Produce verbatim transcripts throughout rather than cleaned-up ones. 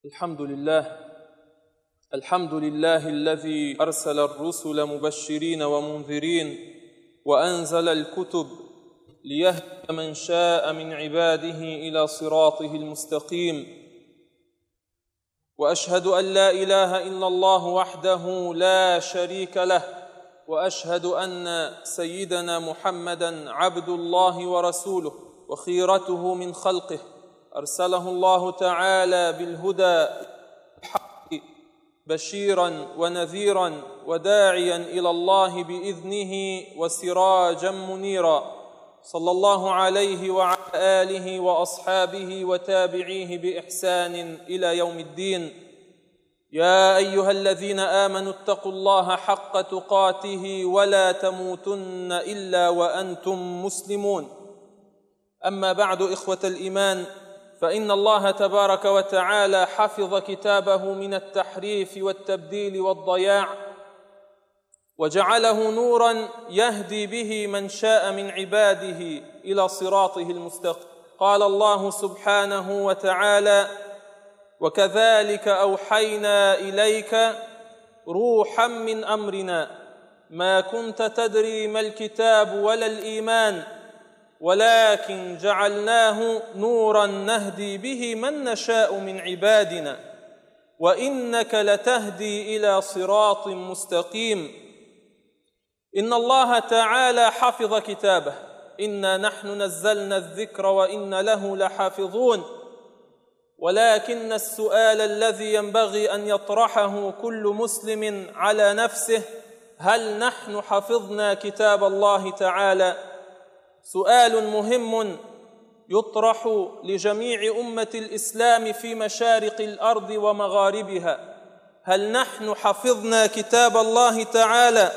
الحمد لله الحمد لله الذي أرسل الرسل مبشرين ومنذرين وأنزل الكتب ليهدي من شاء من عباده إلى صراطه المستقيم، وأشهد أن لا إله إلا الله وحده لا شريك له، وأشهد أن سيدنا محمدًا عبد الله ورسوله وخيرته من خلقه، أرسله الله تعالى بالهدى الحق بشيرا ونذيرا وداعيا إلى الله بإذنه وسراجا منيرا، صلى الله عليه وعلى آله وأصحابه وتابعيه بإحسان إلى يوم الدين. يا أيها الذين آمنوا اتقوا الله حق تقاته ولا تموتن إلا وأنتم مسلمون. أما بعد، إخوة الإيمان، فإن الله تبارك وتعالى حفظ كتابه من التحريف والتبديل والضياع، وجعله نوراً يهدي به من شاء من عباده إلى صراطه المستقيم. قال الله سبحانه وتعالى: وكذلك أوحينا إليك روحاً من أمرنا ما كنت تدري ما الكتاب ولا الإيمان ولكن جعلناه نوراً نهدي به من نشاء من عبادنا وإنك لتهدي إلى صراط مستقيم. إن الله تعالى حفظ كتابه، إنا نحن نزلنا الذكر وإن له لحافظون. ولكن السؤال الذي ينبغي أن يطرحه كل مسلم على نفسه: هل نحن حفظنا كتاب الله تعالى؟ سؤال مهم يطرح لجميع أمة الإسلام في مشارق الأرض ومغاربها. هل نحن حفظنا كتاب الله تعالى؟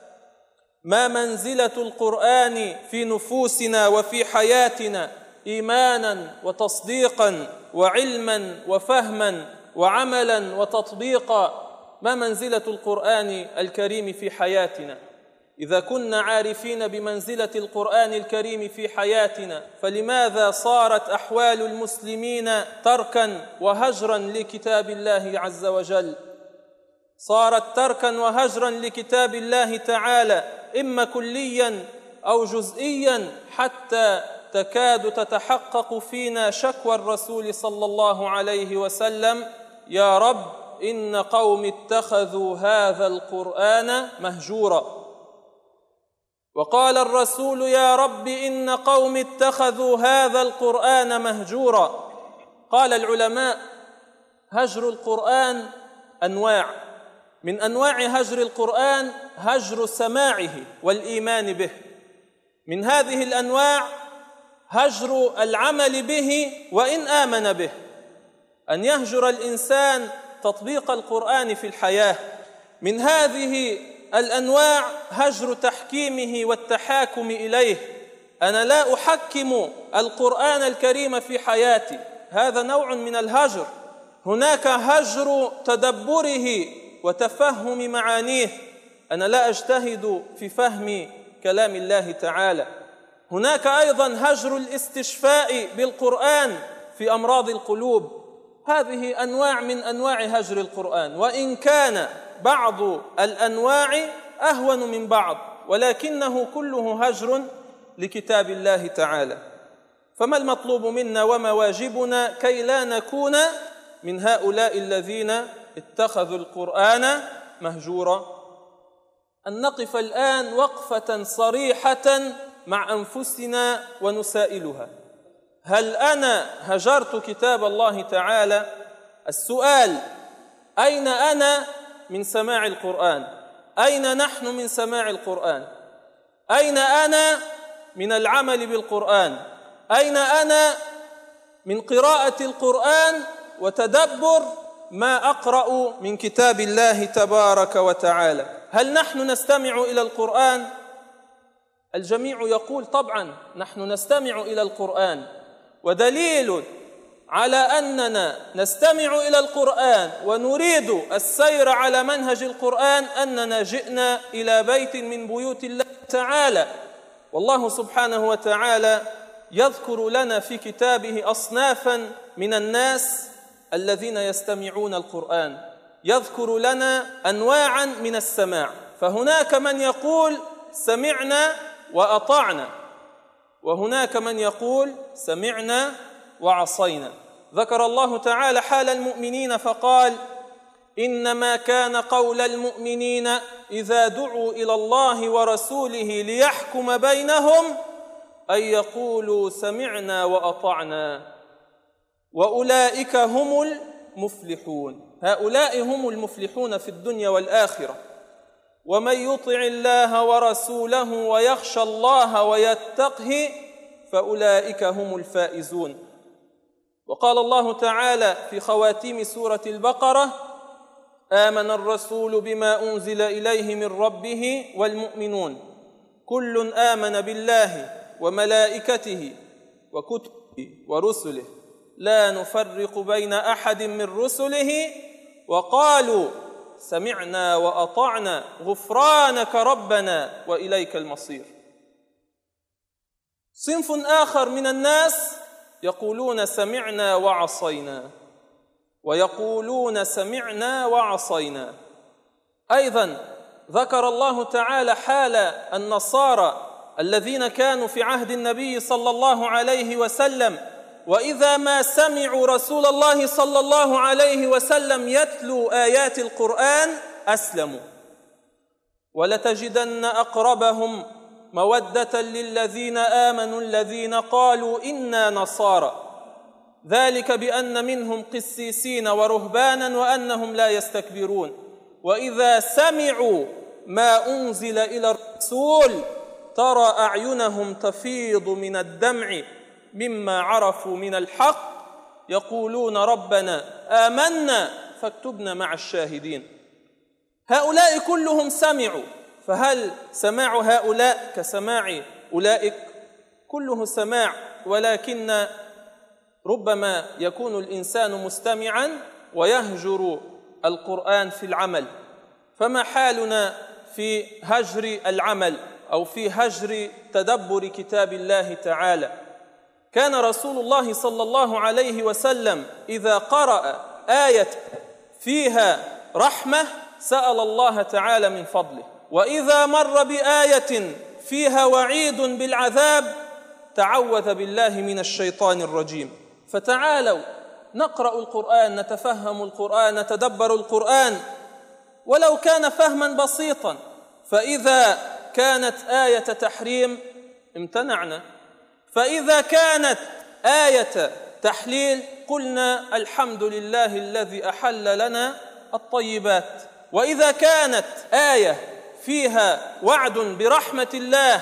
ما منزلة القرآن في نفوسنا وفي حياتنا إيمانا وتصديقا وعلما وفهما وعملا وتطبيقا؟ ما منزلة القرآن الكريم في حياتنا؟ إذا كنا عارفين بمنزلة القرآن الكريم في حياتنا، فلماذا صارت أحوال المسلمين تركا وهجرا لكتاب الله عز وجل؟ صارت تركا وهجرا لكتاب الله تعالى، إما كليا أو جزئيا، حتى تكاد تتحقق فينا شكوى الرسول صلى الله عليه وسلم: يا رب إن قوم اتخذوا هذا القرآن مهجورا. وقال الرسول: يا رب إن قوم اتخذوا هذا القرآن مهجورا. قال العلماء: هجر القرآن أنواع، من أنواع هجر القرآن هجر سماعه والإيمان به. من هذه الأنواع هجر العمل به وإن آمن به، أن يهجر الإنسان تطبيق القرآن في الحياة. من هذه الأنواع هجر تحكيمه والتحاكم إليه، أنا لا أحكم القرآن الكريم في حياتي، هذا نوع من الهجر. هناك هجر تدبره وتفهم معانيه، أنا لا أجتهد في فهم كلام الله تعالى. هناك أيضا هجر الاستشفاء بالقرآن في أمراض القلوب. هذه أنواع من أنواع هجر القرآن، وإن كان بعض الأنواع أهون من بعض، ولكنه كله هجر لكتاب الله تعالى. فما المطلوب منا وما واجبنا كي لا نكون من هؤلاء الذين اتخذوا القرآن مهجورا؟ أن نقف الآن وقفة صريحة مع أنفسنا ونسائلها: هل أنا هجرت كتاب الله تعالى؟ السؤال: أين أنا من سماع القرآن؟ أين نحن من سماع القرآن؟ أين أنا من العمل بالقرآن؟ أين أنا من قراءة القرآن وتدبر ما أقرأ من كتاب الله تبارك وتعالى؟ هل نحن نستمع إلى القرآن؟ الجميع يقول: طبعا نحن نستمع إلى القرآن. ودليل على أننا نستمع إلى القرآن ونريد السير على منهج القرآن أننا جئنا إلى بيت من بيوت الله تعالى، والله سبحانه وتعالى يذكر لنا في كتابه أصنافا من الناس الذين يستمعون القرآن يذكر لنا أنواعا من السماع، فهناك من يقول سمعنا وأطعنا، وهناك من يقول سمعنا وعصينا. ذكر الله تعالى حال المؤمنين فقال: إنما كان قول المؤمنين إذا دعوا إلى الله ورسوله ليحكم بينهم أن يقولوا سمعنا وأطعنا وأولئك هم المفلحون. هؤلاء هم المفلحون في الدنيا والآخرة. ومن يطع الله ورسوله ويخشى الله ويتقه فأولئك هم الفائزون. وقال الله تعالى في خواتيم سورة البقرة: آمن الرسول بما أنزل إليه من ربه والمؤمنون كل آمن بالله وملائكته وكتبه ورسله لا نفرق بين أحد من رسله وقالوا سمعنا وأطعنا غفرانك ربنا وإليك المصير. صنف آخر من الناس يقولون سمعنا وعصينا، ويقولون سمعنا وعصينا. أيضا ذكر الله تعالى حال النصارى الذين كانوا في عهد النبي صلى الله عليه وسلم، وإذا ما سمعوا رسول الله صلى الله عليه وسلم يتلو آيات القرآن أسلموا. ولتجدن أقربهم مودة للذين آمنوا الذين قالوا إنا نصارى، ذلك بأن منهم قسيسين ورهبانا وأنهم لا يستكبرون. وإذا سمعوا ما أنزل إلى الرسول ترى أعينهم تفيض من الدمع مما عرفوا من الحق يقولون ربنا آمنا فاكتبنا مع الشاهدين. هؤلاء كلهم سمعوا، فهل سماع هؤلاء كسماع أولئك؟ كله سماع، ولكن ربما يكون الإنسان مستمعا ويهجر القرآن في العمل. فما حالنا في هجر العمل أو في هجر تدبر كتاب الله تعالى؟ كان رسول الله صلى الله عليه وسلم إذا قرأ آية فيها رحمة سأل الله تعالى من فضله، وإذا مر بآية فيها وعيد بالعذاب تعوذ بالله من الشيطان الرجيم. فتعالوا نقرأ القرآن، نتفهم القرآن، نتدبر القرآن ولو كان فهما بسيطا. فإذا كانت آية تحريم امتنعنا، فإذا كانت آية تحليل قلنا الحمد لله الذي أحل لنا الطيبات. وإذا كانت آية فيها وعد برحمة الله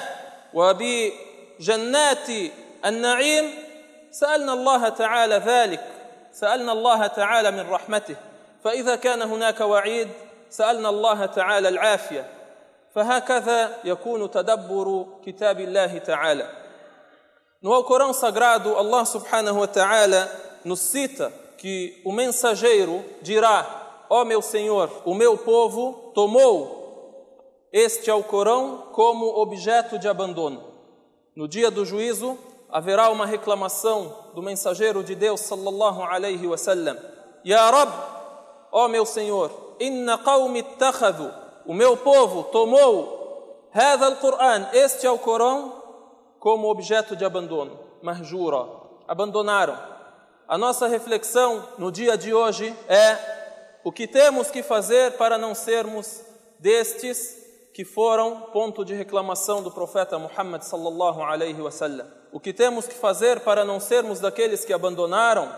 وبجنات النعيم سألنا الله تعالى ذلك، سألنا الله تعالى من رحمته. فإذا كان هناك وعيد سألنا الله تعالى العافية. فهكذا يكون تدبر كتاب الله تعالى. No Alcorão Sagrado, Allah subhanahu wa ta'ala nos cita que o mensageiro dirá: ó meu Senhor, o meu povo tomou este Alcorão como objeto de abandono. No dia do juízo haverá uma reclamação do mensageiro de Deus sallallahu alayhi wa sallam: Ya Rab, ó meu Senhor, inna qawmi ittakhadhu, o meu povo tomou hadha al-Qur'an, este Alcorão, como objeto de abandono, mahjura, abandonaram. A nossa reflexão no dia de hoje é o que temos que fazer para não sermos destes que foram ponto de reclamação do profeta Muhammad sallallahu alaihi wasallam. O que temos que fazer para não sermos daqueles que abandonaram?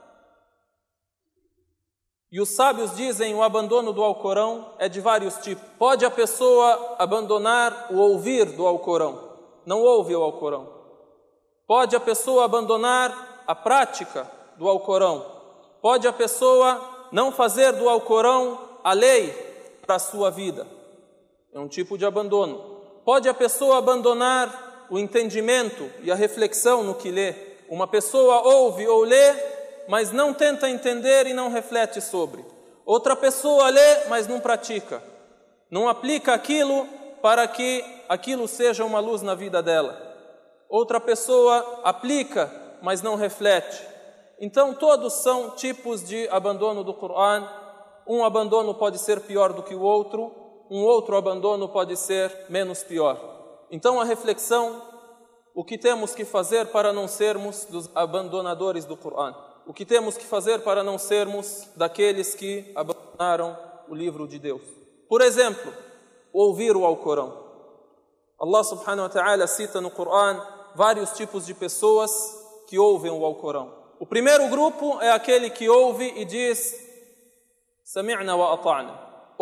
E os sábios dizem o abandono do Alcorão é de vários tipos. Pode a pessoa abandonar o ouvir do Alcorão, não ouve o Alcorão. Pode a pessoa abandonar a prática do Alcorão. Pode a pessoa não fazer do Alcorão a lei para a sua vida. É um tipo de abandono. Pode a pessoa abandonar o entendimento e a reflexão no que lê. Uma pessoa ouve ou lê, mas não tenta entender e não reflete sobre. Outra pessoa lê, mas não pratica. Não aplica aquilo para que aquilo seja uma luz na vida dela. Outra pessoa aplica, mas não reflete. Então todos são tipos de abandono do Coran. Um abandono pode ser pior do que o outro, um outro abandono pode ser menos pior. Então a reflexão, o que temos que fazer para não sermos dos abandonadores do Coran? O que temos que fazer para não sermos daqueles que abandonaram o livro de Deus? Por exemplo, ouvir o Alcorão. Allah subhanahu wa ta'ala cita no Coran vários tipos de pessoas que ouvem o Alcorão. O primeiro grupo é aquele que ouve e diz: Sami'na wa ata'na.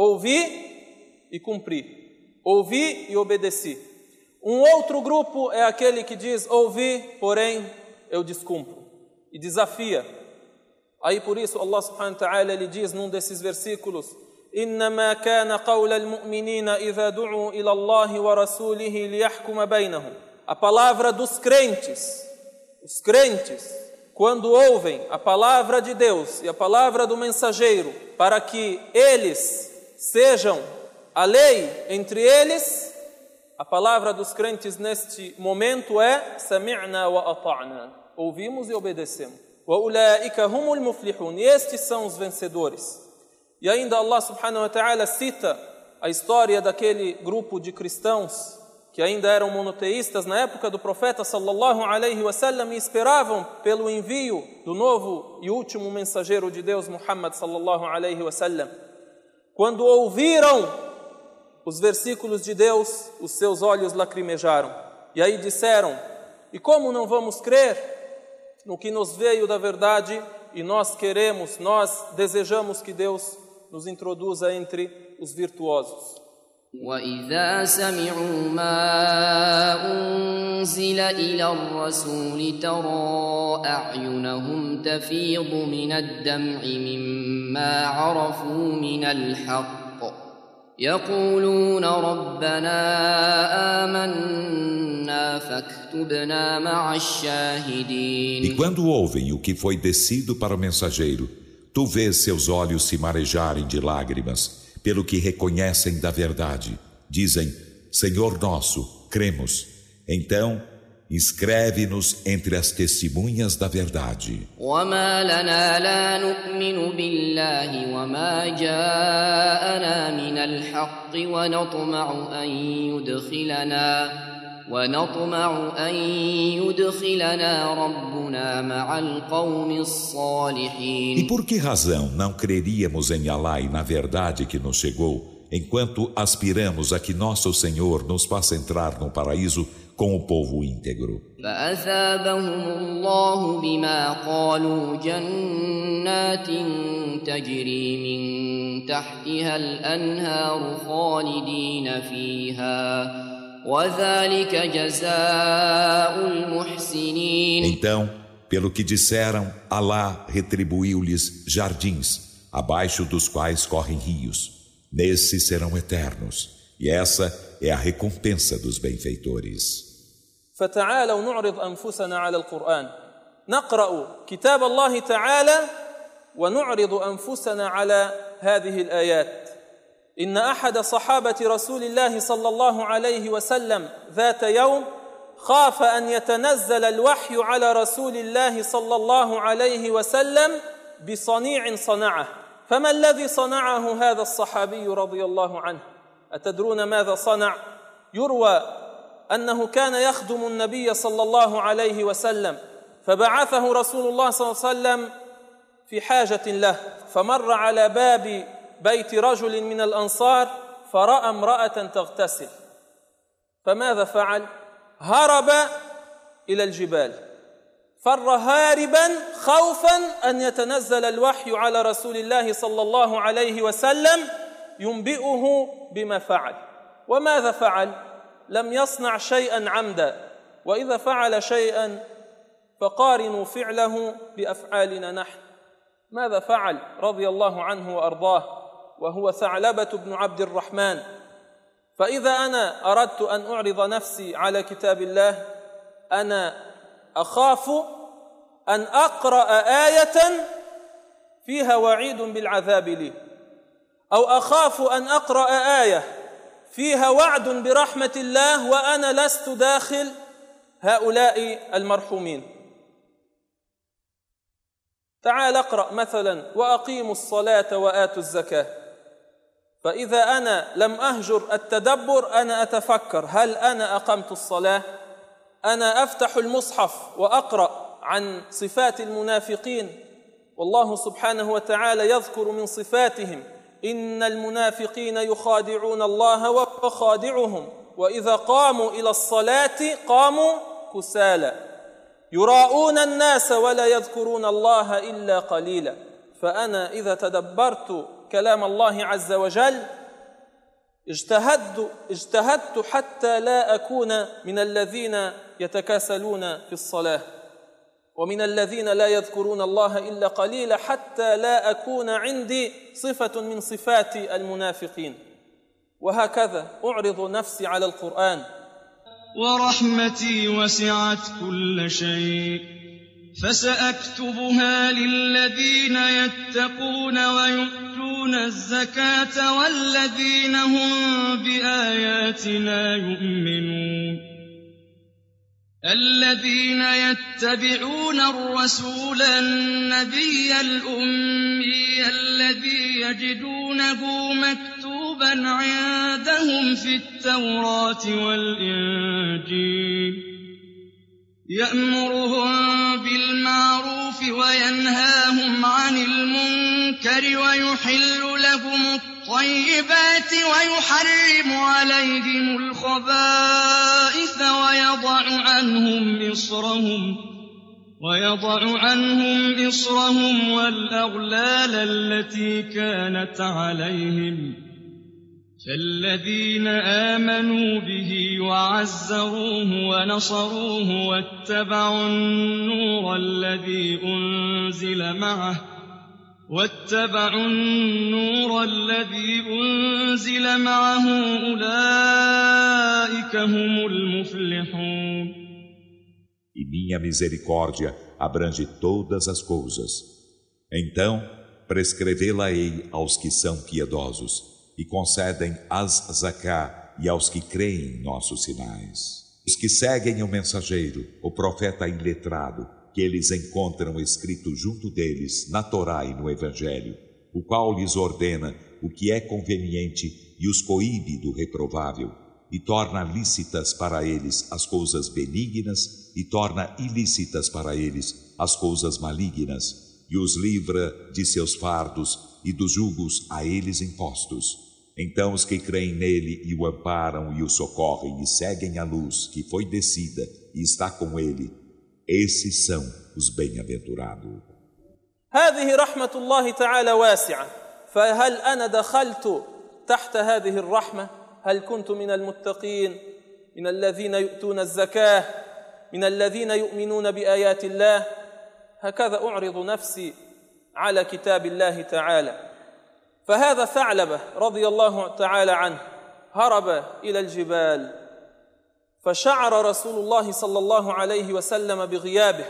Ouvi e cumpri. Ouvi e obedeci. Um outro grupo é aquele que diz: ouvi, porém eu descumpro. E desafia. Aí por isso Allah subhanahu wa ta'ala ele diz num desses versículos: إنما كان قول المؤمنين إذا دعوا إلى الله ورسوله ليحكم بينهم. A palavra dos crentes, os crentes, quando ouvem a palavra de Deus e a palavra do mensageiro, para que eles sejam a lei entre eles, a palavra dos crentes neste momento é Sami'na wa ata'na. Ouvimos e obedecemos. Wa ulaika humul muflihun. E estes são os vencedores. E ainda Allah subhanahu wa ta'ala cita a história daquele grupo de cristãos que ainda eram monoteístas na época do profeta sallallahu alaihi wasallam e esperavam pelo envio do novo e último mensageiro de Deus, Muhammad sallallahu alaihi wasallam. Quando ouviram os versículos de Deus, os seus olhos lacrimejaram. E aí disseram: e como não vamos crer no que nos veio da verdade e nós queremos, nós desejamos que Deus nos introduza entre os virtuosos. وَإِذَا سَمِعُوا مَا أُنزِلَ إِلَى الرَّسُولِ تَرَى أَعْيُنَهُمْ تَفِيضُ مِنَ الدَّمْعِ مِمَّا عَرَفُوا مِنَ الْحَقِّ يَقُولُونَ رَبَّنَا آمَنَّا فَاكْتُبْنَا مَعَ الشَّاهِدِينَ. E quando ouvem o que foi descido para o mensageiro, tu vês seus olhos se marejarem de lágrimas, pelo que reconhecem da verdade. Dizem: Senhor nosso, cremos. Então, inscreve-nos entre as testemunhas da verdade. وَمَا لَنَا لَا نُؤْمِنُ بِاللَّهِ وَمَا جَاءَنَا مِنَ الْحَقِّ وَنَطْمَعُ أَن يُدْخِلَنَا ونطمع أن يدخلنا ربنا مع القوم الصالحين. E por que razão não creríamos em Allah e na verdade que nos chegou, enquanto aspiramos a que nosso Senhor nos faça entrar no paraíso com o povo íntegro? فأثابهم الله بما قالوا جنات تجري من تحتها الأنهار خالدين فيها وَذَلِكَ جَزَاءُ الْمُحْسِنِينَ. Então, pelo que disseram, Allah retribuiu-lhes jardins, abaixo dos quais correm rios. Nesses serão eternos. E essa é a recompensa dos benfeitores. فَتَعَالَوْا نُعْرِضْ أَنفُسَنَا عَلَى الْقُرْآنِ نقرأ كتاب الله تعالى ونعرض أنفسنا على هذه الآيات. إن أحد صحابة رسول الله صلى الله عليه وسلم ذات يوم خاف أن يتنزل الوحي على رسول الله صلى الله عليه وسلم بصنيع صنعه. فما الذي صنعه هذا الصحابي رضي الله عنه؟ أتدرون ماذا صنع؟ يروى أنه كان يخدم النبي صلى الله عليه وسلم فبعثه رسول الله صلى الله عليه وسلم في حاجة له فمر على باب بيت رجل من الأنصار فرأى امرأة تغتسل فماذا فعل؟ هرب إلى الجبال فر هاربا خوفا أن يتنزل الوحي على رسول الله صلى الله عليه وسلم ينبئه بما فعل. وماذا فعل؟ لم يصنع شيئا عمدا. وإذا فعل شيئا فقارنوا فعله بأفعالنا نحن. ماذا فعل رضي الله عنه وأرضاه وهو ثعلبة بن عبد الرحمن؟ فإذا أنا أردت أن أعرض نفسي على كتاب الله أنا أخاف أن أقرأ آية فيها وعيد بالعذاب لي أو أخاف أن أقرأ آية فيها وعد برحمة الله وأنا لست داخل هؤلاء المرحومين. تعال اقرأ مثلا وأقيموا الصلاة وآتوا الزكاة. فإذا أنا لم أهجر التدبر أنا أتفكر هل أنا أقمت الصلاة؟ أنا أفتح المصحف وأقرأ عن صفات المنافقين، والله سبحانه وتعالى يذكر من صفاتهم إن المنافقين يخادعون الله وهو خادعهم وإذا قاموا إلى الصلاة قاموا كسالى يراءون الناس ولا يذكرون الله إلا قليلا. فأنا إذا تدبرت كلام الله عز وجل اجتهدت, اجتهدت حتى لا أكون من الذين يتكاسلون في الصلاة ومن الذين لا يذكرون الله إلا قليلا، حتى لا أكون عندي صفة من صفات المنافقين. وهكذا أعرض نفسي على القرآن. ورحمتي وسعت كل شيء فسأكتبها للذين يتقون ويؤتون الزكاة والذين هم بآياتنا يؤمنون. الذين يتبعون الرسول النبي الأمي الذي يجدونه مكتوبا عندهم في التوراة والإنجيل يأمرهم بالمعروف وينهاهم عن المنكر ويحل لهم الطيبات ويحرم عليهم الخبائث ويضع عنهم إصرهم ويضع عنهم إصرهم والأغلال التي كانت عليهم. فالذين آمنوا به وعزروه ونصروه واتبعوا النور الذي أنزل معه واتبعوا النور الذي أنزل معه أولئك هم المفلحون. E minha misericórdia abrange todas as coisas. Então, prescrevê-la-ei aos que são piedosos e concedem as zaká e aos que creem em nossos sinais. Os que seguem o mensageiro, o profeta iletrado, que eles encontram escrito junto deles na Torá e no Evangelho, o qual lhes ordena o que é conveniente e os coíbe do reprovável, e torna lícitas para eles as coisas benignas e torna ilícitas para eles as coisas malignas, e os livra de seus fardos e dos julgos a eles impostos. Então os que creem nele e o amparam e o socorrem e seguem a luz que foi descida e está com ele, esses são os bem-aventurados. هذه رحمة الله تعالى واسعة، فهل أنا دخلت تحت هذه الرحمة؟ هل كنت من المتقين، من الذين يؤتون الزكاة، من الذين يؤمنون بآيات الله؟ هكذا أعرض نفسي على كتاب الله تعالى. فهذا ثعلبة رضي الله تعالى عنه هرب إلى الجبال، فشعر رسول الله صلى الله عليه وسلم بغيابه،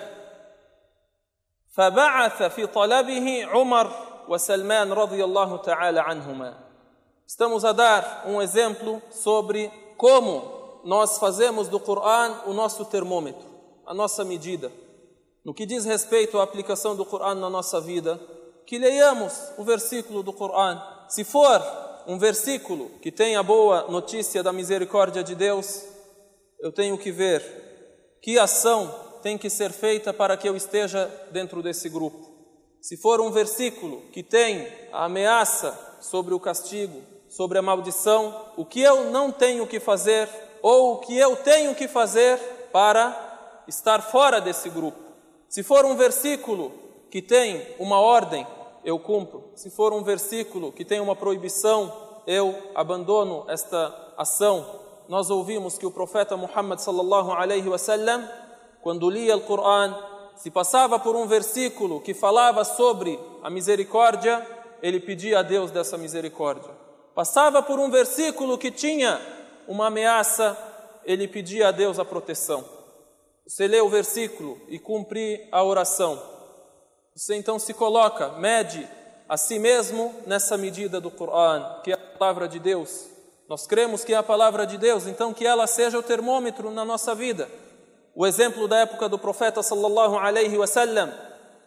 فبعث في طلبه عمر وسلمان رضي الله تعالى عنهما. Estamos a dar um exemplo sobre como nós fazemos do Coran o nosso termômetro, a nossa medida. No que diz respeito à aplicação do Coran na nossa vida, que leiamos o versículo do Coran. Se for um versículo que tem a boa notícia da misericórdia de Deus, eu tenho que ver que ação tem que ser feita para que eu esteja dentro desse grupo. Se for um versículo que tem a ameaça sobre o castigo, sobre a maldição, o que eu não tenho que fazer ou o que eu tenho que fazer para estar fora desse grupo. Se for um versículo que tem uma ordem, eu cumpro. Se for um versículo que tem uma proibição, eu abandono esta ação. Nós ouvimos que o profeta Muhammad sallallahu alaihi wasallam, quando lia o Coran, se passava por um versículo que falava sobre a misericórdia, ele pedia a Deus dessa misericórdia. Passava por um versículo que tinha uma ameaça, ele pedia a Deus a proteção. Você lê o versículo e cumpre a oração. Você então se coloca, mede a si mesmo nessa medida do Coran, que é a palavra de Deus. Nós cremos que é a palavra de Deus, então que ela seja o termômetro na nossa vida. O exemplo da época do profeta sallallahu alaihi wasallam,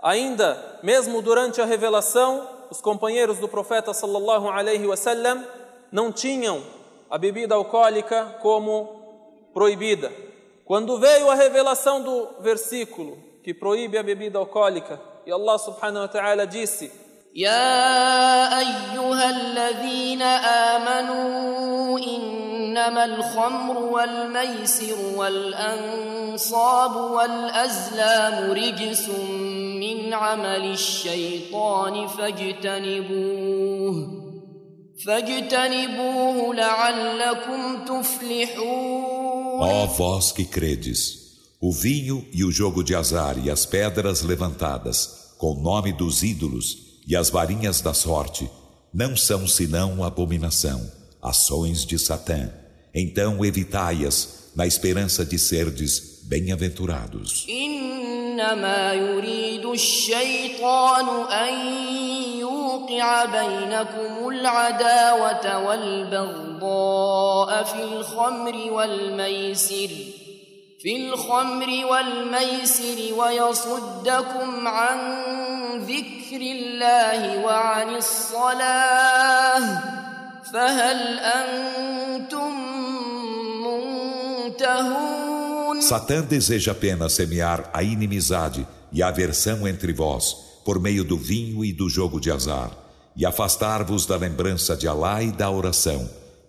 Ainda, mesmo durante a revelação, os companheiros do profeta sallallahu alaihi wasallam não tinham a bebida alcoólica como proibida. Quando veio a revelação do versículo que proíbe a bebida alcoólica, e Allah subhanahu wa ta'ala disse: يا أيها الذين آمنوا إنما الخمر والميسر والأنصاب والأزلام رجس من عمل الشيطان فاجتنبوه فاجتنبوه لعلكم تفلحون. Ó vós que credes, o vinho e o jogo de azar e as pedras levantadas com o nome dos ídolos e as varinhas da sorte não são senão abominação, ações de Satã. Então evitai-as na esperança de serdes bem-aventurados. إنما يريد الشيطان أن يوقع بينكم العداوة والبغضاء في الخمر والميسر في الخمر والميسر ويصدكم عن ذكر الله وعن الصلاة فهل أنتم منتهون. Satã deseja apenas semear a inimizade e a aversão entre vós por meio do vinho e do jogo de azar e afastar-vos da lembrança de Alá e da oração.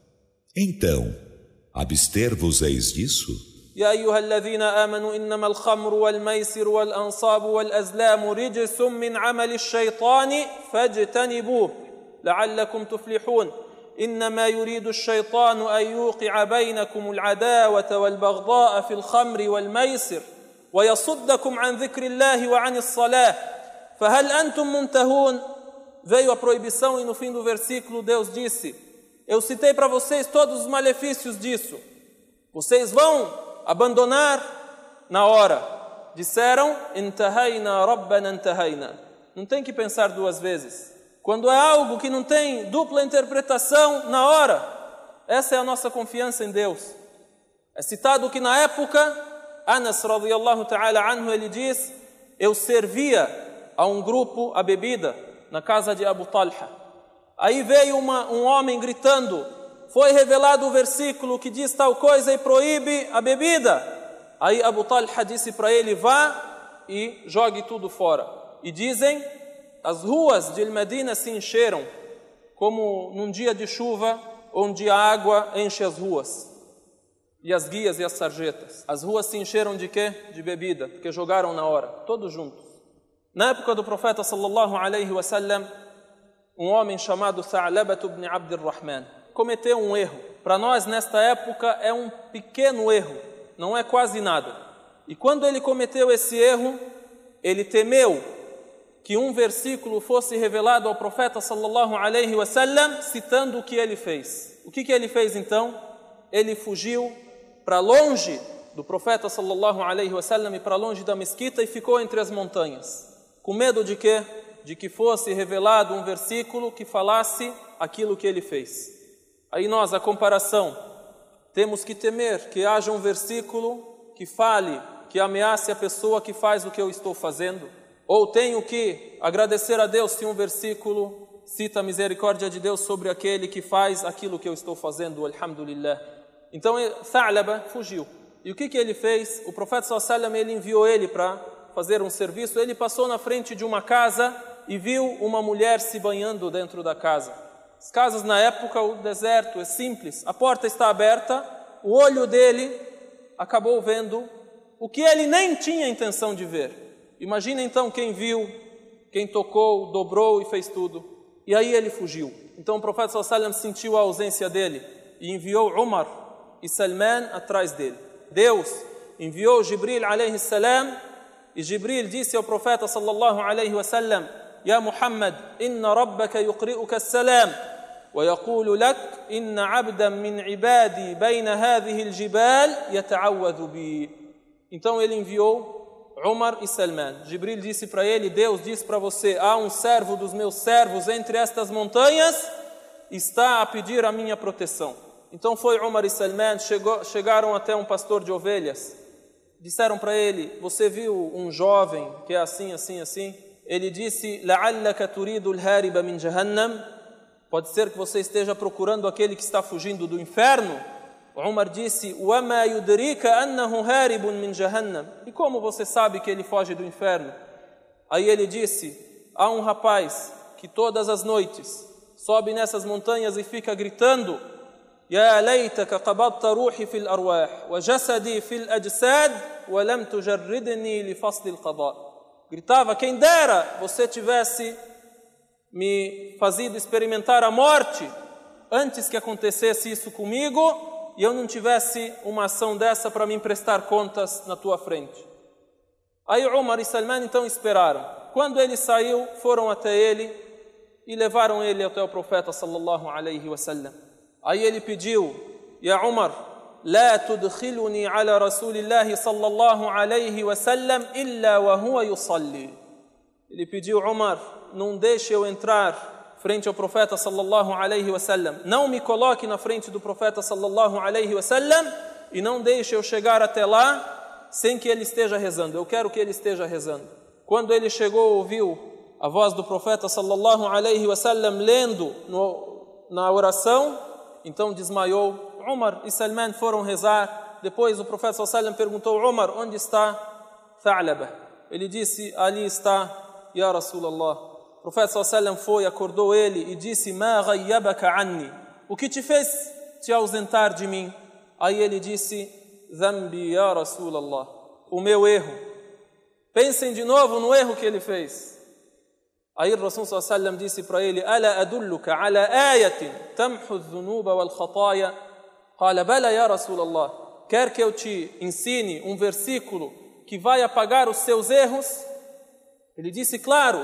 Então, abster-vos-eis disso? يا أيها الذين آمنوا إنما الخمر والميسر والأنصاب والأزلام رجس من عمل الشيطان فاجتنبوه لعلكم تفلحون إنما يريد الشيطان أن يوقع بينكم العداوة والبغضاء في الخمر والميسر ويصدكم عن ذكر الله وعن الصلاة فهل أنتم منتهون. Veio a proibição e no fim do versículo Deus disse: eu citei para vocês todos os malefícios disso. Vocês vão abandonar na hora. Disseram: Intahayna Rabbana intahayna. Não tem que pensar duas vezes. Quando é algo que não tem dupla interpretação, na hora. Essa é a nossa confiança em Deus. É citado que na época, Anas radiyallahu ta'ala anhu, ele diz: eu servia a um grupo a bebida na casa de Abu Talha. Aí veio uma, um homem gritando: foi revelado o versículo que diz tal coisa e proíbe a bebida. Aí Abu Talha disse para ele: vá e jogue tudo fora. E dizem, as ruas de Medina se encheram, como num dia de chuva, onde a água enche as ruas. E as guias e as sarjetas. As ruas se encheram de quê? De bebida, porque jogaram na hora, todos juntos. Na época do profeta sallallahu alaihi wasallam, um homem chamado Tha'labah ibn Abd al-Rahman cometeu um erro. Para nós, nesta época, é um pequeno erro, não é quase nada. E quando ele cometeu esse erro, ele temeu que um versículo fosse revelado ao profeta sallallahu alaihi wasallam, citando o que ele fez. O que, que ele fez então? Ele fugiu para longe do profeta sallallahu alaihi wasallam e para longe da mesquita e ficou entre as montanhas. Com medo de quê? De que fosse revelado um versículo que falasse aquilo que ele fez. Aí nós, a comparação, temos que temer que haja um versículo que fale, que ameace a pessoa que faz o que eu estou fazendo. Ou tenho que agradecer a Deus se um versículo cita a misericórdia de Deus sobre aquele que faz aquilo que eu estou fazendo, alhamdulillah. Então Tha'labah fugiu. E o que, que ele fez? O profeta sallallahu alaihi wasallam, ele enviou ele para fazer um serviço. Ele passou na frente de uma casa e viu uma mulher se banhando dentro da casa. As casas na época, o deserto é simples, a porta está aberta, o olho dele acabou vendo o que ele nem tinha intenção de ver. Imagina então quem viu, quem tocou, dobrou e fez tudo. E aí ele fugiu. Então o profeta sallallahu alaihi wasallam sentiu a ausência dele e enviou Umar e Salman atrás dele. Deus enviou Jibril alaihi salam e Jibril disse ao profeta sallallahu alaihi wasallam: Ya Muhammad, inna rabbaka yuqri'uka as-salam wa yaqulu lak inna 'abdan min 'ibadi bayna hadhihi al-jibal yata'awwadhu bi. Então ele enviou Umar e Salman. Jibril disse para ele: Deus diz para você, há um servo dos meus servos entre estas montanhas, está a pedir a minha proteção. Então foi Umar e Salman, chegou, chegaram até um pastor de ovelhas. disseram para ele: você viu um jovem que é assim, assim, assim? Ele disse: لَعَلَّكَ تُرِيدُ الْهَارِبَ مِنْ جَهَنَّمَ. Pode ser que você esteja procurando aquele que está fugindo do inferno. Umar disse: وَمَا يُدْرِيكَ أَنَّهُ هَارِبٌ مِنْ جَهَنَّمَ. E como você sabe que ele foge do inferno? Aí ele disse: há um rapaz que todas as noites sobe nessas montanhas e fica gritando: يَا لَيْتَكَ قَبَضْتَ رُوحِي فِي الْأَرْوَاحِ وَجَسَدِي فِي الْأَجْسَادِ وَلَمْ تُجَرِّدْنِي لِفَصْلِ الْقَضَاءِ. Gritava: quem dera você tivesse me fazido experimentar a morte antes que acontecesse isso comigo e eu não tivesse uma ação dessa para me prestar contas na tua frente. Aí Umar e Salman então esperaram. Quando ele saiu, foram até ele e levaram ele até o profeta sallallahu alaihi wasallam. Aí ele pediu: Ya Umar, لا تدخلني على رسول الله صلى الله عليه وسلم إلا وهو يصلي. Ele pediu: Umar, não deixe eu entrar frente ao profeta sallallahu alaihi wasallam, não me coloque na frente do profeta sallallahu alaihi wasallam e não deixe eu chegar até lá sem que ele esteja rezando. Eu quero que ele esteja rezando. Quando ele chegou, ouviu a voz do profeta sallallahu alaihi wasallam lendo no, na oração, então desmaiou. Umar e Salman foram rezar. Depois o profeta sallallahu alaihi wasallam perguntou: Umar, onde está Tha'laba? Ele disse: ali está, Ya Rasulallah. O profeta sallallahu alaihi wasallam foi, acordou ele e disse: Ma ghayyabaka anni. O que te fez te ausentar de mim? Aí ele disse: Dhanbi, Ya Rasulallah. O meu erro. Pensem de novo no erro que ele fez. Aí o Rasul sallallahu alaihi wasallam disse para ele: Ala adulluka ala ayatin tamhu adh-dhunuba wal khataya. Qala bala ya Rasulallah. Quer que eu te ensine um versículo que vai apagar os seus erros? Ele disse: claro.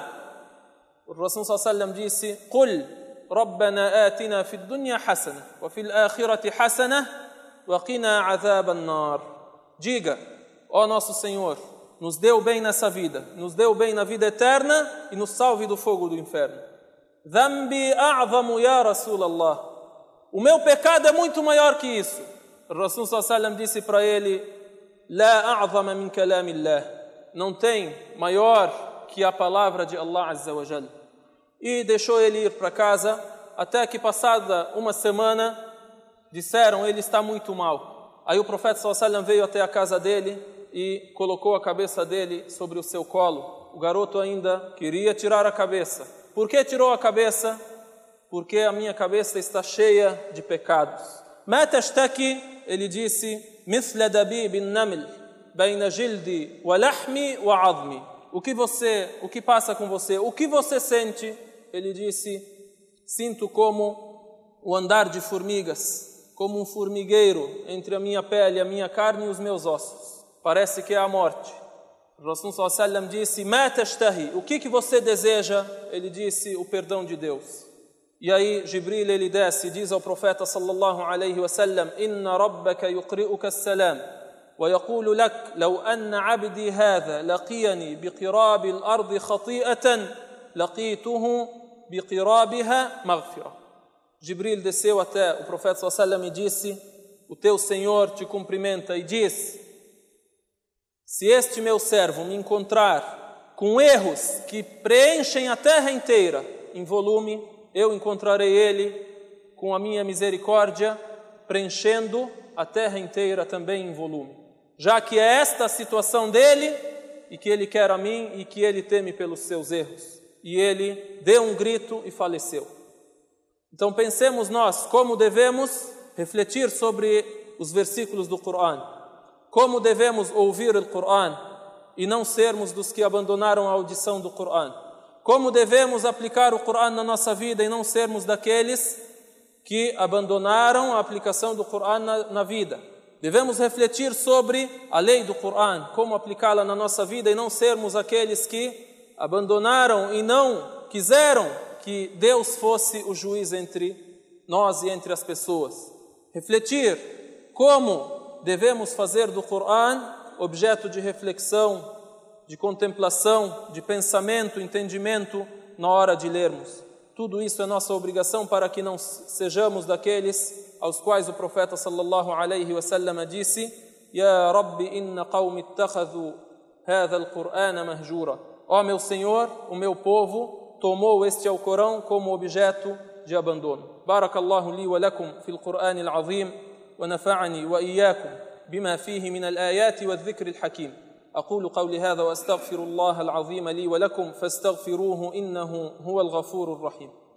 O Rasul sallallahu alaihi wasallam disse: Qul Rabbana atina fid dunya hasana wa fil akhirati hasana wa qina adhab an-nar. Diga: ó nosso Senhor, nos dê o bem nessa vida, nos dê o bem na vida eterna e nos salve do fogo do inferno. Dhanbi a'zamu ya Rasulallah. O meu pecado é muito maior que isso. O Rasul sallallahu alaihi wasallam disse para ele: La a'zama min kalamillah. Não tem maior que a palavra de Allah Azza wa Jal. E deixou ele ir para casa, até que passada uma semana disseram: ele está muito mal. Aí o profeta sallallahu alaihi wasallam veio até a casa dele e colocou a cabeça dele sobre o seu colo. O garoto ainda queria tirar a cabeça. Por que tirou a cabeça? Porque a minha cabeça está cheia de pecados. Ma tashtaki, ele disse: mithla dabib an-naml baina jildi wa lahmi wa 'azmi. O que você, o que passa com você? O que você sente? Ele disse: sinto como o andar de formigas, como um formigueiro entre a minha pele, a minha carne e os meus ossos. Parece que é a morte. O Rasul sallallahu alaihi wasallam disse: Ma tashtahi, o que que você deseja? Ele disse: o perdão de Deus. E aí Jibril ele desce e diz ao profeta sallallahu alaihi wasallam: Inna rabbaka yuqri'uka as-salam wa yaqulu lak law anna 'abdi hadha laqiyani biqirabi al-ardi khati'atan laqituhu biqirabiha maghfira. Jibril desceu até o profeta sallallahu alaihi wasallam e disse: o teu Senhor te cumprimenta e diz: se este meu servo me encontrar com erros que preenchem a terra inteira em volume, eu encontrarei ele com a minha misericórdia preenchendo a terra inteira também em volume. Já que é esta a situação dele e que ele quer a mim e que ele teme pelos seus erros. E ele deu um grito e faleceu. Então pensemos nós como devemos refletir sobre os versículos do Coran. Como devemos ouvir o Coran e não sermos dos que abandonaram a audição do Coran. Como devemos aplicar o Coran na nossa vida e não sermos daqueles que abandonaram a aplicação do Coran na, na vida. Devemos refletir sobre a lei do Coran, como aplicá-la na nossa vida e não sermos aqueles que abandonaram e não quiseram que Deus fosse o juiz entre nós e entre as pessoas. Refletir como devemos fazer do Coran objeto de reflexão, de contemplação, de pensamento, entendimento na hora de lermos. Tudo isso é nossa obrigação para que não sejamos daqueles aos quais o profeta sallallahu alaihi wasallam disse: يا رب إن قوم اتخذوا هذا القرآن مهجورا. Ó meu Senhor, o meu povo tomou este Alcorão como objeto de abandono. بارك الله لي ولكم في القرآن العظيم ونفعني وإياكم بما فيه من الآيات والذكر الحكيم. أقول قولي هذا وأستغفر الله العظيم لي ولكم فاستغفروه إنه هو الغفور الرحيم.